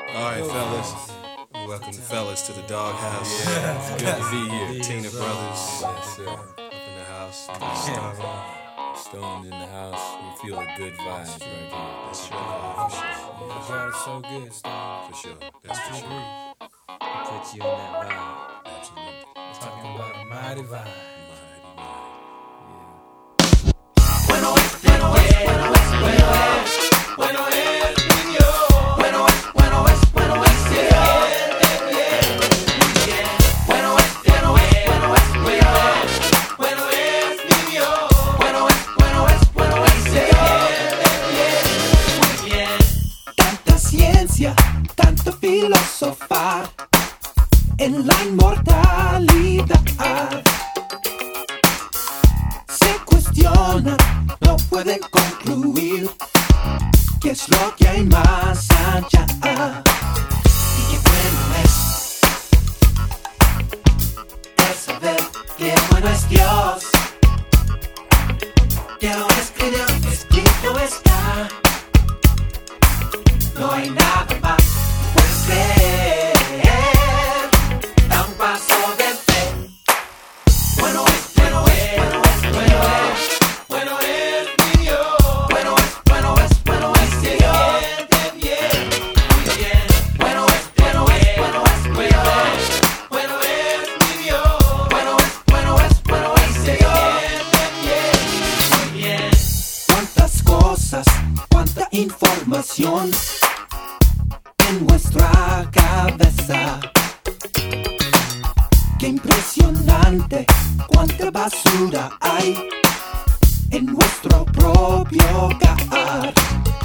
Alright, fellas. Welcome, fellas, to the doghouse. It's good to be here. Tina Brothers. Yes, sir. Up in the house. Stoned in the house. We feel a good vibes right here. That's your vibe, for sure. God is so good, Stone. For sure. That's for sure. Put you on that vibe. Absolutely. Talking about a mighty vibe. Mighty, mighty. Tanta ciencia, tanto filosofar en la inmortalidad. Se cuestiona, no pueden concluir qué es lo que hay más allá. Y qué bueno es saber qué bueno es Dios. Que lo escribió, escrito está. No hay nada más, puedes creer, da un paso de fe. Bueno es, bueno es, bueno es, bueno es, bueno es mi Dios. Bueno es, bueno es, bueno es, se siente bien, muy bien. Bueno es, bueno es, bueno es, bueno es, bueno es mi Dios. Bueno es, bueno es, bueno es, se siente bien, muy bien. Cuántas cosas, cuánta información en nuestra cabeza. Qué impresionante, cuánta basura hay en nuestro propio hogar.